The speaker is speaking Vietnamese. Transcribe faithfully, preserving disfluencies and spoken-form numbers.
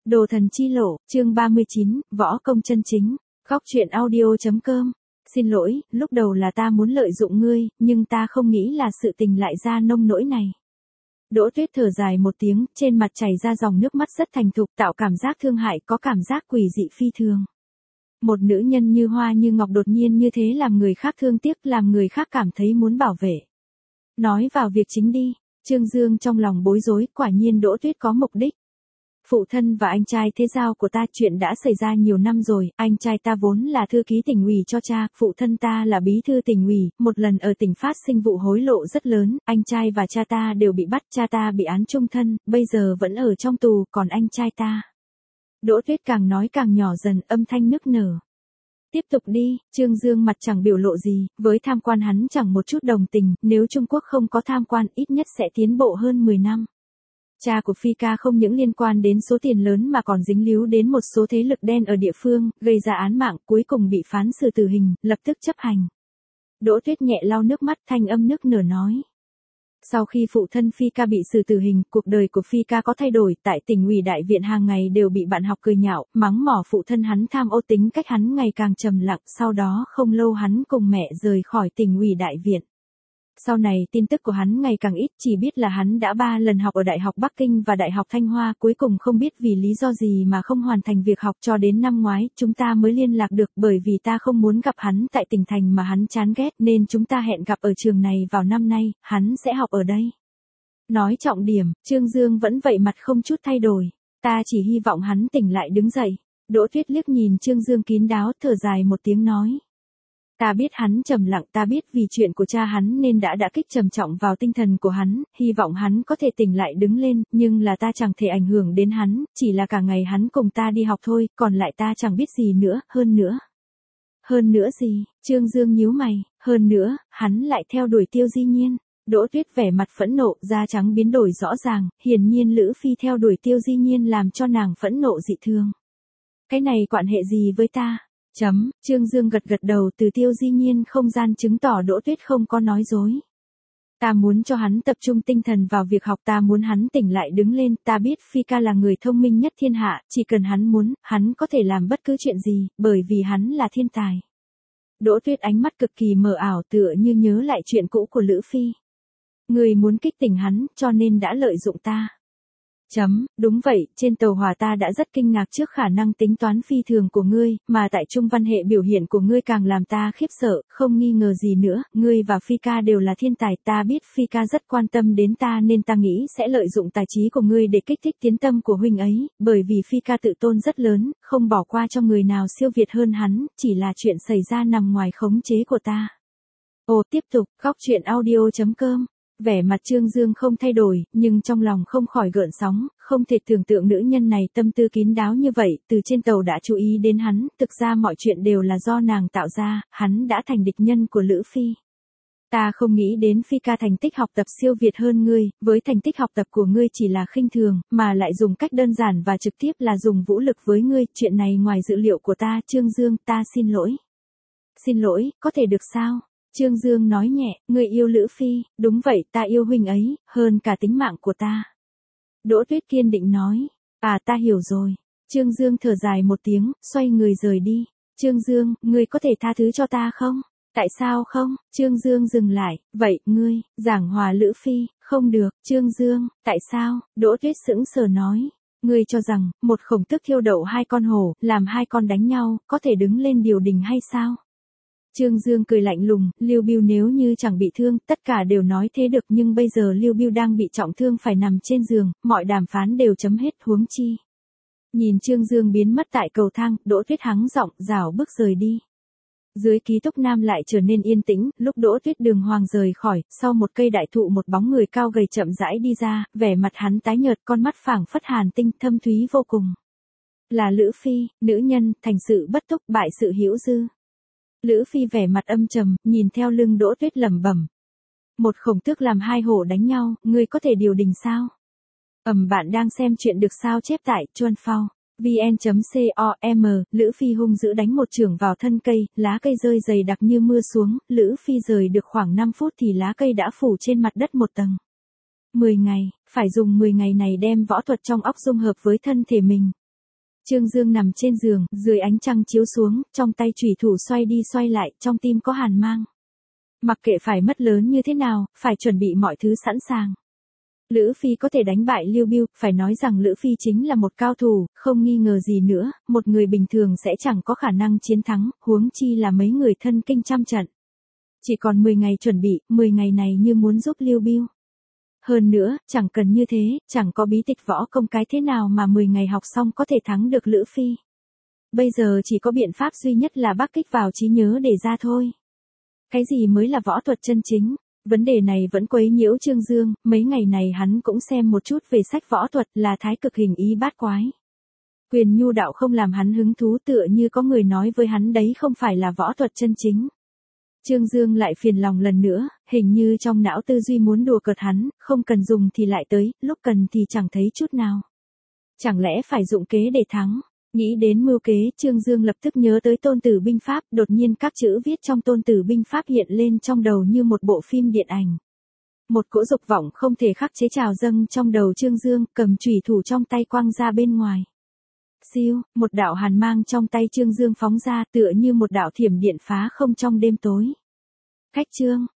Đồ thần chi lộ, chương ba mươi chín, võ công chân chính, góc truyện audio.com. Xin lỗi, lúc đầu là ta muốn lợi dụng ngươi, nhưng ta không nghĩ là sự tình lại ra nông nỗi này. Đỗ Tuyết thở dài một tiếng, trên mặt chảy ra dòng nước mắt rất thành thục, tạo cảm giác thương hại, có cảm giác quỷ dị phi thường. Một nữ nhân như hoa như ngọc đột nhiên như thế làm người khác thương tiếc, làm người khác cảm thấy muốn bảo vệ. Nói vào việc chính đi. Trương Dương trong lòng bối rối, quả nhiên Đỗ Tuyết có mục đích. Phụ thân và anh trai thế giao của ta, chuyện đã xảy ra nhiều năm rồi, anh trai ta vốn là thư ký tỉnh ủy cho cha, phụ thân ta là bí thư tỉnh ủy, một lần ở tỉnh phát sinh vụ hối lộ rất lớn, anh trai và cha ta đều bị bắt, cha ta bị án chung thân, bây giờ vẫn ở trong tù, còn anh trai ta. Đỗ Tuyết càng nói càng nhỏ dần, âm thanh nức nở. Tiếp tục đi, Trương Dương mặt chẳng biểu lộ gì, với tham quan hắn chẳng một chút đồng tình, nếu Trung Quốc không có tham quan ít nhất sẽ tiến bộ hơn mười năm. Cha của Phi ca không những liên quan đến số tiền lớn mà còn dính líu đến một số thế lực đen ở địa phương, gây ra án mạng, cuối cùng bị phán xử tử hình, lập tức chấp hành. Đỗ Tuyết nhẹ lau nước mắt, thanh âm nức nở nói. Sau khi phụ thân Phi ca bị xử tử hình, cuộc đời của Phi ca có thay đổi, tại tỉnh ủy đại viện hàng ngày đều bị bạn học cười nhạo, mắng mỏ phụ thân hắn tham ô, tính cách hắn ngày càng trầm lặng, sau đó không lâu hắn cùng mẹ rời khỏi tỉnh ủy đại viện. Sau này tin tức của hắn ngày càng ít, chỉ biết là hắn đã ba lần học ở Đại học Bắc Kinh và Đại học Thanh Hoa, cuối cùng không biết vì lý do gì mà không hoàn thành việc học, cho đến năm ngoái, chúng ta mới liên lạc được, bởi vì ta không muốn gặp hắn tại tỉnh thành mà hắn chán ghét, nên chúng ta hẹn gặp ở trường này vào năm nay, hắn sẽ học ở đây. Nói trọng điểm, Trương Dương vẫn vậy mặt không chút thay đổi, ta chỉ hy vọng hắn tỉnh lại đứng dậy. Đỗ Tuyết liếc nhìn Trương Dương kín đáo, thở dài một tiếng nói. Ta biết hắn trầm lặng, ta biết vì chuyện của cha hắn nên đã đã kích trầm trọng vào tinh thần của hắn, hy vọng hắn có thể tỉnh lại đứng lên, nhưng là ta chẳng thể ảnh hưởng đến hắn, chỉ là cả ngày hắn cùng ta đi học thôi, còn lại ta chẳng biết gì nữa, hơn nữa. Hơn nữa gì? Trương Dương nhíu mày, hơn nữa, hắn lại theo đuổi Tiêu Di Nhiên. Đỗ Tuyết vẻ mặt phẫn nộ, da trắng biến đổi rõ ràng, hiển nhiên Lữ Phi theo đuổi Tiêu Di Nhiên làm cho nàng phẫn nộ dị thường. Cái này quan hệ gì với ta? Chấm, Trương Dương gật gật đầu, từ Tiêu Di Nhiên không gian chứng tỏ Đỗ Tuyết không có nói dối. Ta muốn cho hắn tập trung tinh thần vào việc học, ta muốn hắn tỉnh lại đứng lên, ta biết Phi ca là người thông minh nhất thiên hạ, chỉ cần hắn muốn, hắn có thể làm bất cứ chuyện gì, bởi vì hắn là thiên tài. Đỗ Tuyết ánh mắt cực kỳ mờ ảo, tựa như nhớ lại chuyện cũ của Lữ Phi. Người muốn kích tỉnh hắn, cho nên đã lợi dụng ta. Chấm, đúng vậy, trên tàu hỏa ta đã rất kinh ngạc trước khả năng tính toán phi thường của ngươi, mà tại trung văn hệ biểu hiện của ngươi càng làm ta khiếp sợ, không nghi ngờ gì nữa, ngươi và Phi ca đều là thiên tài, ta biết Phi ca rất quan tâm đến ta nên ta nghĩ sẽ lợi dụng tài trí của ngươi để kích thích tiến tâm của huynh ấy, bởi vì Phi ca tự tôn rất lớn, không bỏ qua cho người nào siêu việt hơn hắn, chỉ là chuyện xảy ra nằm ngoài khống chế của ta. Ồ, tiếp tục, góc truyện audio.com. Vẻ mặt Trương Dương không thay đổi, nhưng trong lòng không khỏi gợn sóng, không thể tưởng tượng nữ nhân này tâm tư kín đáo như vậy, từ trên tàu đã chú ý đến hắn, thực ra mọi chuyện đều là do nàng tạo ra, hắn đã thành địch nhân của Lữ Phi. Ta không nghĩ đến Phi ca thành tích học tập siêu việt hơn ngươi, với thành tích học tập của ngươi chỉ là khinh thường, mà lại dùng cách đơn giản và trực tiếp là dùng vũ lực với ngươi, chuyện này ngoài dự liệu của ta, Trương Dương, ta xin lỗi. Xin lỗi, có thể được sao? Trương Dương nói nhẹ, ngươi yêu Lữ Phi, đúng vậy, ta yêu huynh ấy, hơn cả tính mạng của ta. Đỗ Tuyết kiên định nói, à ta hiểu rồi. Trương Dương thở dài một tiếng, xoay người rời đi. Trương Dương, ngươi có thể tha thứ cho ta không? Tại sao không? Trương Dương dừng lại, vậy, ngươi, giảng hòa Lữ Phi, không được. Trương Dương, tại sao? Đỗ Tuyết sững sờ nói, ngươi cho rằng, một khổng tước thiêu đậu hai con hổ, làm hai con đánh nhau, có thể đứng lên điều đình hay sao? Trương Dương cười lạnh lùng, Lưu Bưu nếu như chẳng bị thương, tất cả đều nói thế được, nhưng bây giờ Lưu Bưu đang bị trọng thương phải nằm trên giường, mọi đàm phán đều chấm hết, huống chi. Nhìn Trương Dương biến mất tại cầu thang, Đỗ Tuyết hắng giọng, rảo bước rời đi. Dưới ký túc nam lại trở nên yên tĩnh, lúc Đỗ Tuyết đường hoàng rời khỏi, sau một cây đại thụ một bóng người cao gầy chậm rãi đi ra, vẻ mặt hắn tái nhợt, con mắt phảng phất hàn tinh, thâm thúy vô cùng. Là Lữ Phi, nữ nhân, thành sự bất túc, bại sự hữu dư. Lữ Phi vẻ mặt âm trầm, nhìn theo lưng Đỗ Tuyết lẩm bẩm. Một khổng tước làm hai hổ đánh nhau, ngươi có thể điều đình sao? Ầm, bạn đang xem chuyện được sao chép tại chuan phao vn.com. Lữ Phi hung dữ đánh một chưởng vào thân cây, lá cây rơi dày đặc như mưa xuống, Lữ Phi rời được khoảng năm phút thì lá cây đã phủ trên mặt đất một tầng. mười ngày, phải dùng mười ngày này đem võ thuật trong óc dung hợp với thân thể mình. Trương Dương nằm trên giường, dưới ánh trăng chiếu xuống, trong tay chủy thủ xoay đi xoay lại, trong tim có hàn mang. Mặc kệ phải mất lớn như thế nào, phải chuẩn bị mọi thứ sẵn sàng. Lữ Phi có thể đánh bại Lưu Bưu, phải nói rằng Lữ Phi chính là một cao thủ, không nghi ngờ gì nữa, một người bình thường sẽ chẳng có khả năng chiến thắng, huống chi là mấy người thân kinh trăm trận. Chỉ còn mười ngày chuẩn bị, mười ngày này như muốn giúp Lưu Bưu. Hơn nữa, chẳng cần như thế, chẳng có bí tịch võ công cái thế nào mà mười ngày học xong có thể thắng được Lữ Phi. Bây giờ chỉ có biện pháp duy nhất là bắc kích vào trí nhớ để ra thôi. Cái gì mới là võ thuật chân chính? Vấn đề này vẫn quấy nhiễu Trương Dương, mấy ngày này hắn cũng xem một chút về sách võ thuật là thái cực hình ý bát quái. Quyền nhu đạo không làm hắn hứng thú, tựa như có người nói với hắn đấy không phải là võ thuật chân chính. Trương Dương lại phiền lòng lần nữa, hình như trong não tư duy muốn đùa cợt hắn, không cần dùng thì lại tới, lúc cần thì chẳng thấy chút nào. Chẳng lẽ phải dụng kế để thắng? Nghĩ đến mưu kế, Trương Dương lập tức nhớ tới Tôn Tử binh pháp, đột nhiên các chữ viết trong Tôn Tử binh pháp hiện lên trong đầu như một bộ phim điện ảnh. Một cỗ dục vọng không thể khắc chế trào dâng trong đầu Trương Dương, cầm chủy thủ trong tay quăng ra bên ngoài. Siêu, một đạo hàn mang trong tay Trương Dương phóng ra, tựa như một đạo thiểm điện phá không trong đêm tối. Khách Trương,